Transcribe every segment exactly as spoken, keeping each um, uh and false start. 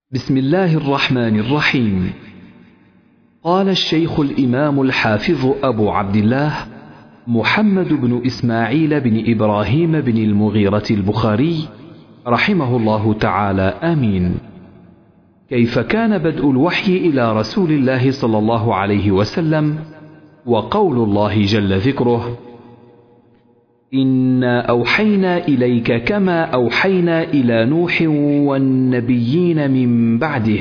بسم الله الرحمن الرحيم. قال الشيخ الإمام الحافظ أبو عبد الله محمد بن إسماعيل بن إبراهيم بن المغيرة البخاري رحمه الله تعالى آمين. كيف كان بدء الوحي إلى رسول الله صلى الله عليه وسلم؟ وقول الله جل ذكره: إنا أوحينا إليك كما أوحينا إلى نوح والنبيين من بعده.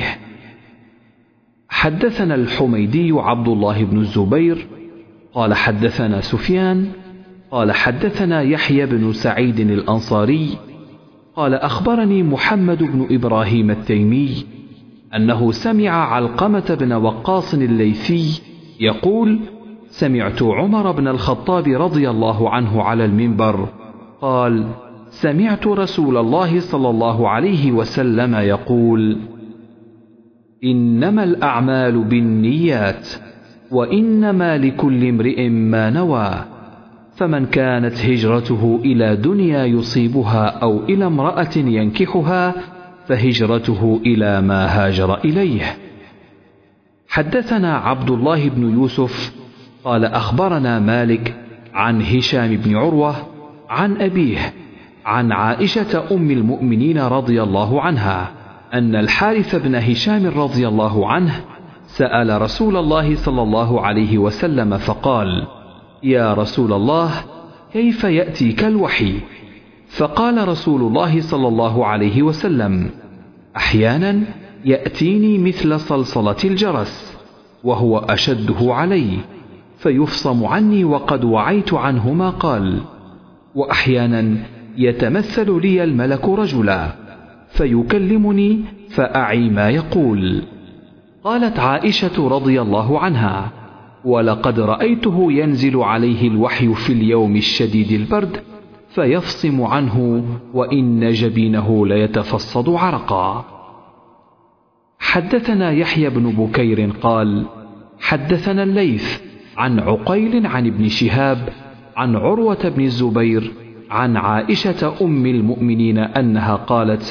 حدثنا الحميدي عبد الله بن الزبير قال حدثنا سفيان قال حدثنا يحيى بن سعيد الأنصاري قال أخبرني محمد بن إبراهيم التيمي أنه سمع علقمة بن وقاص الليثي يقول: سمعت عمر بن الخطاب رضي الله عنه على المنبر قال: سمعت رسول الله صلى الله عليه وسلم يقول: إنما الأعمال بالنيات وإنما لكل امرئ ما نوى، فمن كانت هجرته إلى دنيا يصيبها أو إلى امرأة ينكحها فهجرته إلى ما هاجر إليه. حدثنا عبد الله بن يوسف قال أخبرنا مالك عن هشام بن عروة عن أبيه عن عائشة أم المؤمنين رضي الله عنها أن الحارث بن هشام رضي الله عنه سأل رسول الله صلى الله عليه وسلم فقال: يا رسول الله، كيف يأتيك الوحي؟ فقال رسول الله صلى الله عليه وسلم: أحيانا يأتيني مثل صلصلة الجرس وهو أشده علي فيفصم عني وقد وعيت عنه ما قال، وأحيانا يتمثل لي الملك رجلا فيكلمني فأعي ما يقول. قالت عائشة رضي الله عنها: ولقد رأيته ينزل عليه الوحي في اليوم الشديد البرد فيفصم عنه وإن جبينه ليتفصد عرقا. حدثنا يحيى بن بكير قال حدثنا الليث عن عقيل عن ابن شهاب عن عروة بن الزبير عن عائشة أم المؤمنين أنها قالت: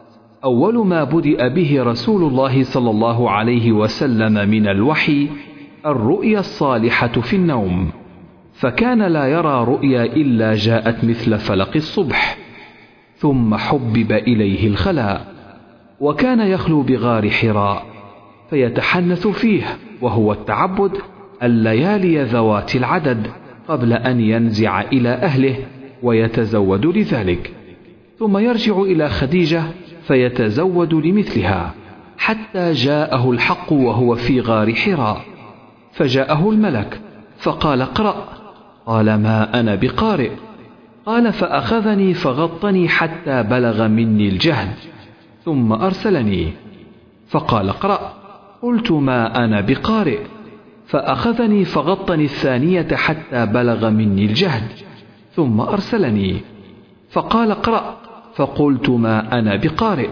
أول ما بدأ به رسول الله صلى الله عليه وسلم من الوحي الرؤيا الصالحة في النوم، فكان لا يرى رؤيا إلا جاءت مثل فلق الصبح، ثم حبب إليه الخلاء، وكان يخلو بغار حراء فيتحنث فيه وهو التعبد الليالي ذوات العدد قبل أن ينزع إلى أهله ويتزود لذلك، ثم يرجع إلى خديجة فيتزود لمثلها حتى جاءه الحق وهو في غار حراء، فجاءه الملك فقال: اقرأ. قال: ما أنا بقارئ. قال: فأخذني فغطني حتى بلغ مني الجهد ثم أرسلني فقال: اقرأ. قلت: ما أنا بقارئ. فأخذني فغطني الثانية حتى بلغ مني الجهد ثم أرسلني فقال: اقرأ. فقلت: ما أنا بقارئ.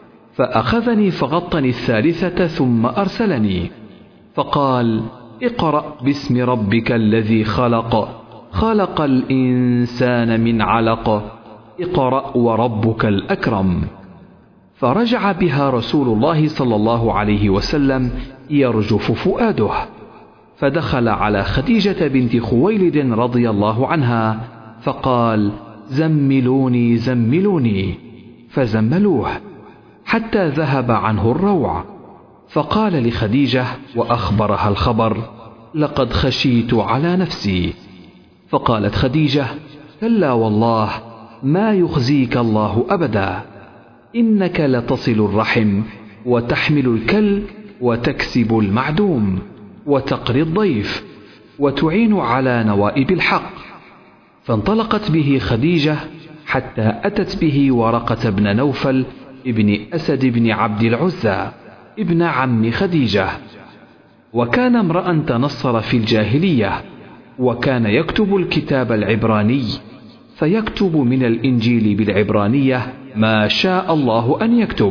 فأخذني فغطني الثالثة ثم أرسلني فقال: اقرأ باسم ربك الذي خلق خلق الإنسان من علق اقرأ وربك الأكرم. فرجع بها رسول الله صلى الله عليه وسلم يرجف فؤاده، فدخل على خديجة بنت خويلد رضي الله عنها فقال: زملوني زملوني، فزملوه حتى ذهب عنه الروع، فقال لخديجة وأخبرها الخبر: لقد خشيت على نفسي. فقالت خديجة: كلا والله، ما يخزيك الله أبدا، إنك لتصل الرحم وتحمل الكل وتكسب المعدوم وتقري الضيف وتعين على نوائب الحق. فانطلقت به خديجة حتى أتت به ورقة بن نوفل ابن أسد بن عبد العزى ابن عم خديجة، وكان امرأ تنصر في الجاهلية، وكان يكتب الكتاب العبراني، فيكتب من الإنجيل بالعبرانية ما شاء الله أن يكتب،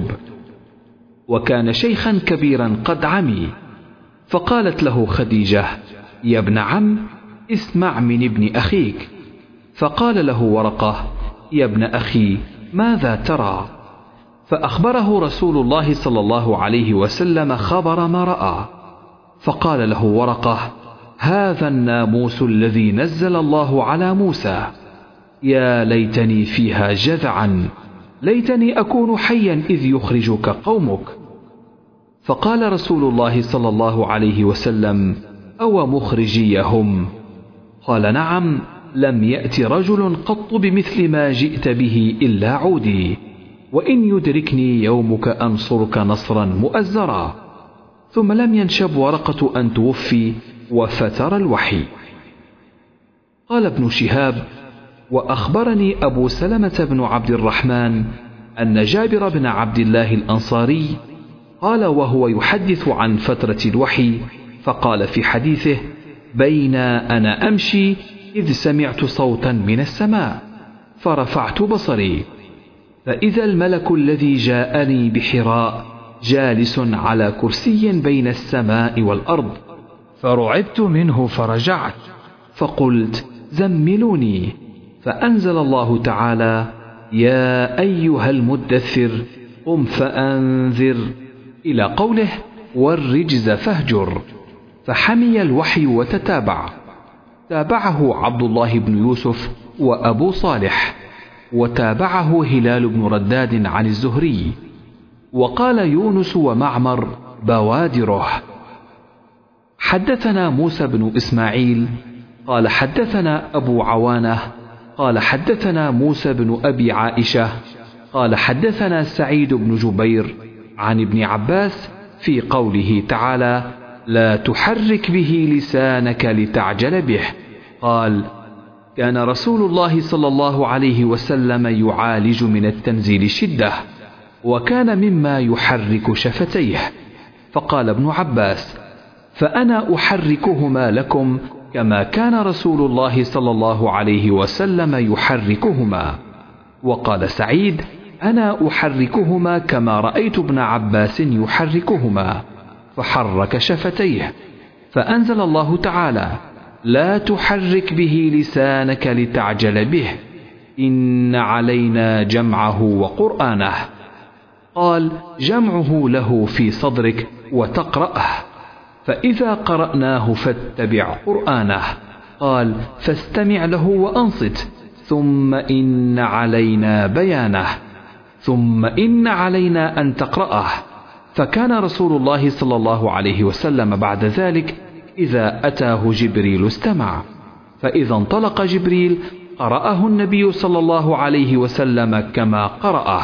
وكان شيخا كبيرا قد عمي. فقالت له خديجة: يا ابن عم، اسمع من ابن أخيك. فقال له ورقة: يا ابن أخي، ماذا ترى؟ فأخبره رسول الله صلى الله عليه وسلم خبر ما رأى، فقال له ورقة: هذا الناموس الذي نزل الله على موسى، يا ليتني فيها جذعا، ليتني أكون حيا إذ يخرجك قومك. فقال رسول الله صلى الله عليه وسلم: أو مخرجيهم؟ قال: نعم، لم يأت رجل قط بمثل ما جئت به إلا عودي، وإن يدركني يومك أنصرك نصرا مؤزرا. ثم لم ينشب ورقة أن توفي، وفتر الوحي. قال ابن شهاب: وأخبرني أبو سلمة بن عبد الرحمن أن جابر بن عبد الله الأنصاري قال وهو يحدث عن فترة الوحي، فقال في حديثه: بين أنا أمشي إذ سمعت صوتا من السماء، فرفعت بصري، فإذا الملك الذي جاءني بحراء جالس على كرسي بين السماء والأرض، فرعبت منه فرجعت، فقلت: زملوني، فأنزل الله تعالى: يا أيها المدثر قم فأنذر، إلى قوله: والرجز فاهجر. فحمي الوحي وتتابع، تابعه عبد الله بن يوسف وأبو صالح، وتابعه هلال بن رداد عن الزهري، وقال يونس ومعمر بوادره. حدثنا موسى بن إسماعيل قال حدثنا أبو عوانة قال حدثنا موسى بن أبي عائشة قال حدثنا سعيد بن جبير عن ابن عباس في قوله تعالى: لا تحرك به لسانك لتعجل به. قال: كان رسول الله صلى الله عليه وسلم يعالج من التنزيل شدة، وكان مما يحرك شفتيه. فقال ابن عباس: فأنا أحركهما لكم كما كان رسول الله صلى الله عليه وسلم يحركهما. وقال سعيد: أنا أحركهما كما رأيت ابن عباس يحركهما، فحرك شفتيه، فأنزل الله تعالى: لا تحرك به لسانك لتعجل به، إن علينا جمعه وقرآنه. قال: جمعه له في صدرك وتقرأه، فإذا قرأناه فاتبع قرآنه. قال: فاستمع له وأنصت، ثم إن علينا بيانه، ثم إن علينا أن تقرأه. فكان رسول الله صلى الله عليه وسلم بعد ذلك إذا أتاه جبريل استمع، فإذا انطلق جبريل قرأه النبي صلى الله عليه وسلم كما قرأه.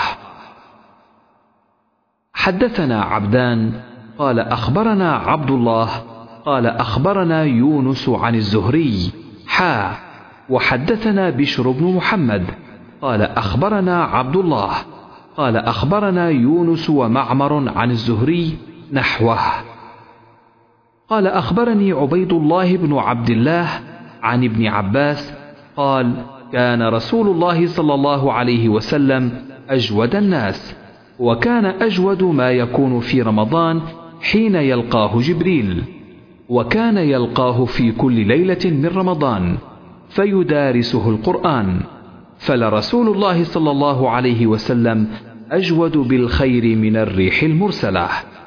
حدثنا عبدان قال أخبرنا عبد الله قال أخبرنا يونس عن الزهري حا وحدثنا بشر بن محمد قال أخبرنا عبد الله قال أخبرنا يونس ومعمر عن الزهري نحوه. قال أخبرني عبيد الله بن عبد الله عن ابن عباس قال: كان رسول الله صلى الله عليه وسلم أجود الناس، وكان أجود ما يكون في رمضان حين يلقاه جبريل، وكان يلقاه في كل ليلة من رمضان فيدارسه القرآن، فلرسول الله صلى الله عليه وسلم أجود بالخير من الريح المرسلة.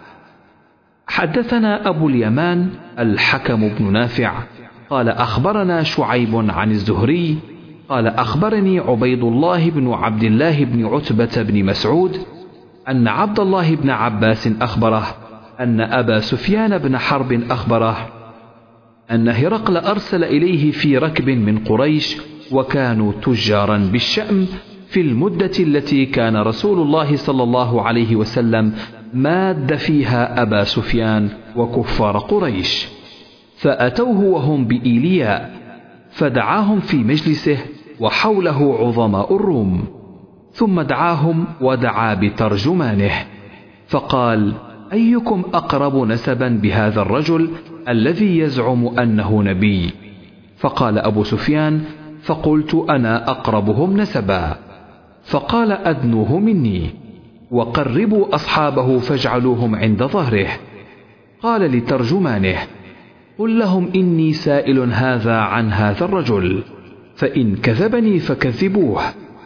حدثنا أبو اليمان الحكم بن نافع قال أخبرنا شعيب عن الزهري قال أخبرني عبيد الله بن عبد الله بن عتبة بن مسعود أن عبد الله بن عباس أخبره أن أبا سفيان بن حرب أخبره أن هرقل أرسل إليه في ركب من قريش، وكانوا تجارا بالشأم في المدة التي كان رسول الله صلى الله عليه وسلم ماد فيها أبا سفيان وكفار قريش، فأتوه وهم بإيلياء، فدعاهم في مجلسه وحوله عظماء الروم، ثم دعاهم ودعا بترجمانه، فقال: أيكم أقرب نسبا بهذا الرجل الذي يزعم أنه نبي؟ فقال أبو سفيان: فقلت أنا أقربهم نسبا. فقال: أدنوه مني، وقربوا أصحابه فاجعلوهم عند ظهره. قال لترجمانه: قل لهم إني سائل هذا عن هذا الرجل، فإن كذبني فكذبوه.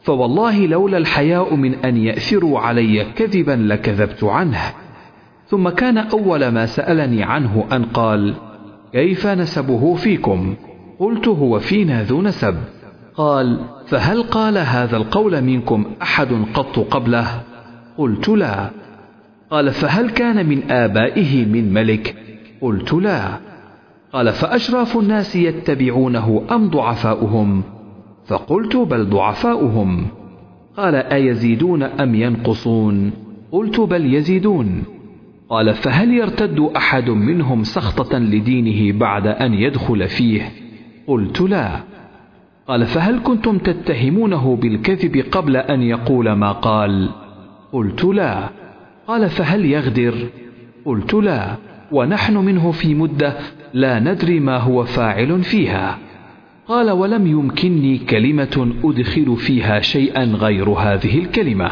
فوالله لولا الحياء من أن يأثروا علي كذبا لكذبت عنه. ثم كان أول ما سألني عنه أن قال: كيف نسبه فيكم؟ قلت: هو فينا ذو نسب. قال: فهل قال هذا القول منكم أحد قط قبله؟ قلت: لا. قال: فهل كان من آبائه من ملك؟ قلت: لا. قال: فأشراف الناس يتبعونه أم ضعفاؤهم؟ فقلت: بل ضعفاؤهم. قال: أيزيدون أم ينقصون؟ قلت: بل يزيدون. قال: فهل يرتد أحد منهم سخطة لدينه بعد أن يدخل فيه؟ قلت: لا. قال: فهل كنتم تتهمونه بالكذب قبل أن يقول ما قال؟ قلت: لا. قال: فهل يغدر؟ قلت: لا، ونحن منه في مدة لا ندري ما هو فاعل فيها. قال: ولم يمكنني كلمة أدخل فيها شيئا غير هذه الكلمة.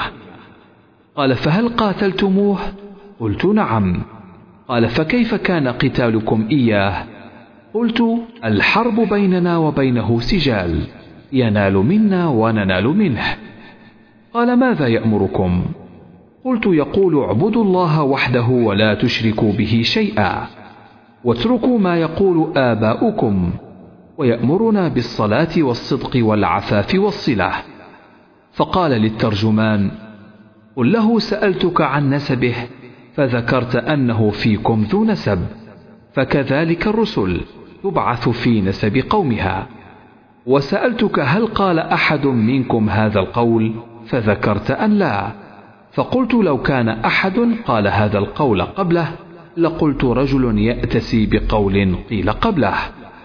قال: فهل قاتلتموه؟ قلت: نعم. قال: فكيف كان قتالكم إياه؟ قلت: الحرب بيننا وبينه سجال، ينال منا وننال منه. قال: ماذا يأمركم؟ قلت: يقول: اعبدوا الله وحده ولا تشركوا به شيئا، واتركوا ما يقول آباؤكم، ويأمرنا بالصلاة والصدق والعفاف والصلة. فقال للترجمان: قل له سألتك عن نسبه فذكرت أنه فيكم ذو نسب، فكذلك الرسل تبعث في نسب قومها. وسألتك هل قال أحد منكم هذا القول فذكرت أن لا، فقلت: لو كان أحد قال هذا القول قبله لقلت: رجل يأتسي بقول قيل قبله.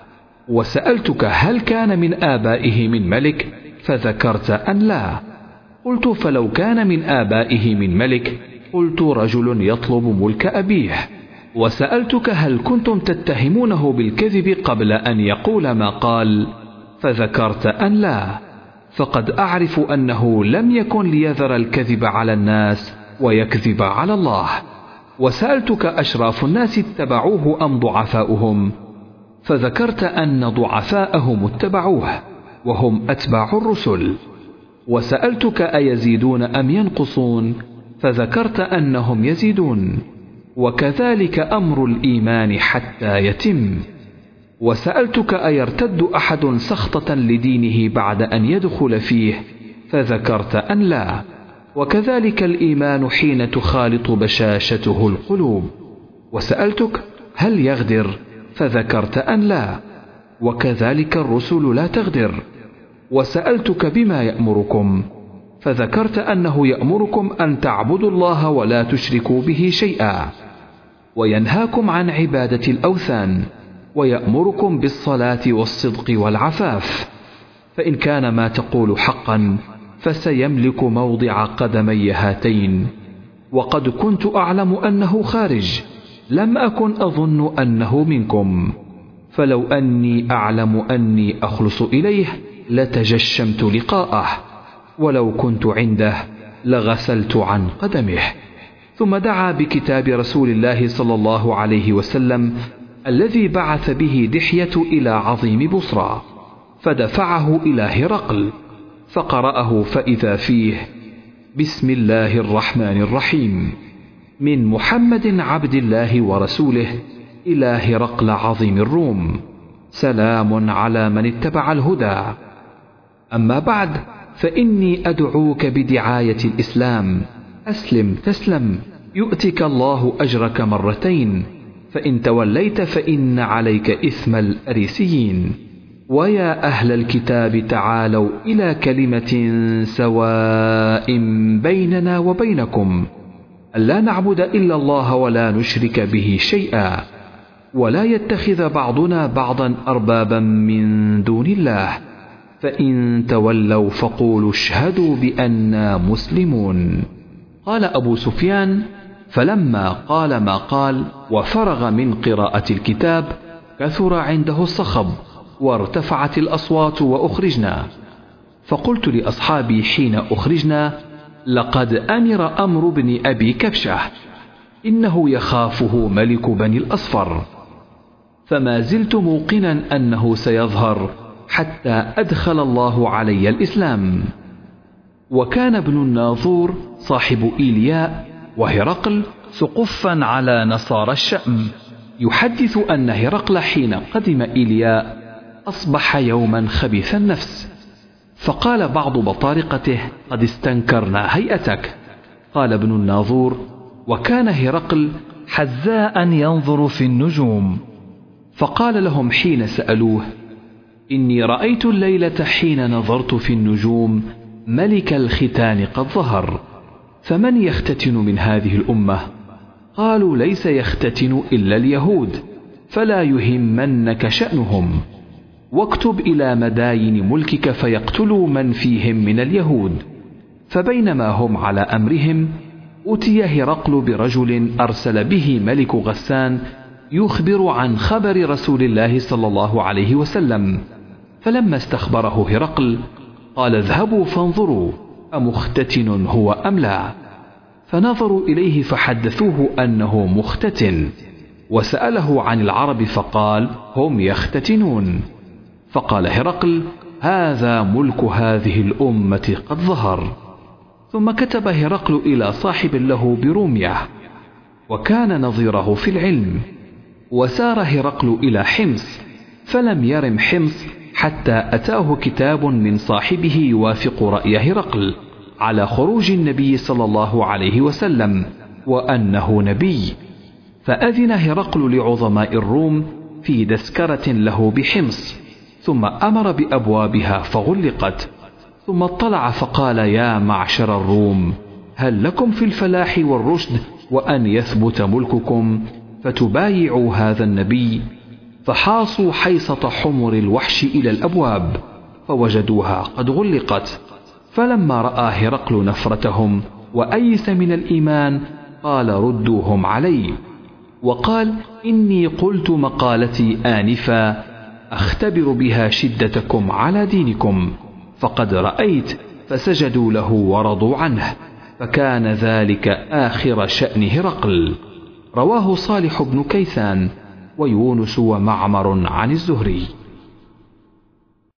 وسألتك هل كان من آبائه من ملك فذكرت أن لا، قلت: فلو كان من آبائه من ملك قلت: رجل يطلب ملك أبيه. وسألتك هل كنتم تتهمونه بالكذب قبل أن يقول ما قال؟ فذكرت أن لا، فقد أعرف أنه لم يكن ليذر الكذب على الناس ويكذب على الله. وسألتك أشراف الناس اتبعوه أم ضعفاؤهم؟ فذكرت أن ضعفاءهم اتبعوه وهم أتباع الرسل. وسألتك أيزيدون أم ينقصون؟ فذكرت أنهم يزيدون، وكذلك أمر الإيمان حتى يتم. وسألتك أيرتد أحد سخطة لدينه بعد أن يدخل فيه؟ فذكرت أن لا، وكذلك الإيمان حين تخالط بشاشته القلوب. وسألتك هل يغدر؟ فذكرت أن لا، وكذلك الرسل لا تغدر. وسألتك بما يأمركم؟ فذكرت أنه يأمركم أن تعبدوا الله ولا تشركوا به شيئا، وينهاكم عن عبادة الأوثان، ويأمركم بالصلاة والصدق والعفاف. فإن كان ما تقول حقا فسيملك موضع قدمي هاتين، وقد كنت أعلم أنه خارج، لم أكن أظن أنه منكم، فلو أني أعلم أني أخلص إليه لتجشمت لقاءه، ولو كنت عنده لغسلت عن قدمه. ثم دعا بكتاب رسول الله صلى الله عليه وسلم الذي بعث به دحية إلى عظيم بصرى، فدفعه إلى هرقل فقرأه فإذا فيه: بسم الله الرحمن الرحيم، من محمد عبد الله ورسوله إلى هرقل عظيم الروم، سلام على من اتبع الهدى. أما بعد، فإني أدعوك بدعاية الإسلام، أسلم تسلم يؤتك الله أجرك مرتين، فإن توليت فإن عليك إثم الأريسيين. ويا أهل الكتاب تعالوا إلى كلمة سواء بيننا وبينكم ألا نعبد إلا الله ولا نشرك به شيئا، ولا يتخذ بعضنا بعضا أربابا من دون الله، فإن تولوا فقولوا اشهدوا بأننا مسلمون. قال أبو سفيان: فلما قال ما قال وفرغ من قراءة الكتاب كثر عنده الصخب وارتفعت الأصوات وأخرجنا. فقلت لأصحابي حين أخرجنا: لقد أمر أمر بن أبي كبشة، إنه يخافه ملك بني الأصفر، فما زلت موقنا أنه سيظهر حتى أدخل الله علي الإسلام. وكان ابن الناظور صاحب إيلياء وهرقل سقفا على نصارى الشأم، يحدث أن هرقل حين قدم إيلياء أصبح يوما خبيث النفس، فقال بعض بطارقته: قد استنكرنا هيئتك. قال ابن الناظور: وكان هرقل حذاء ينظر في النجوم، فقال لهم حين سألوه: إني رأيت الليلة حين نظرت في النجوم ملك الختان قد ظهر، فمن يختتن من هذه الأمة؟ قالوا: ليس يختتن إلا اليهود، فلا يهمنك شأنهم، واكتب إلى مداين ملكك فيقتلوا من فيهم من اليهود. فبينما هم على أمرهم أتي هرقل برجل أرسل به ملك غسان يخبر عن خبر رسول الله صلى الله عليه وسلم، فلما استخبره هرقل قال: اذهبوا فانظروا أمختتن هو أم لا؟ فنظروا إليه فحدثوه أنه مختتن، وسأله عن العرب فقال: هم يختتنون. فقال هرقل: هذا ملك هذه الأمة قد ظهر. ثم كتب هرقل إلى صاحب له برومية، وكان نظيره في العلم، وسار هرقل إلى حمص، فلم يرم حمص حتى أتاه كتاب من صاحبه يوافق رأي هرقل على خروج النبي صلى الله عليه وسلم وأنه نبي، فأذن هرقل لعظماء الروم في دسكرة له بحمص، ثم أمر بأبوابها فغلقت، ثم اطلع فقال: يا معشر الروم، هل لكم في الفلاح والرشد وأن يثبت ملككم فتبايعوا هذا النبي؟ فحاصوا حيصة حمر الوحش إلى الأبواب فوجدوها قد غلقت. فلما رأى هرقل نفرتهم وأيس من الإيمان قال: ردوهم علي. وقال: إني قلت مقالتي آنفا أختبر بها شدتكم على دينكم، فقد رأيت، فسجدوا له ورضوا عنه، فكان ذلك آخر شأن هرقل. رواه صالح بن كيسان ويونس ومعمر عن الزهري.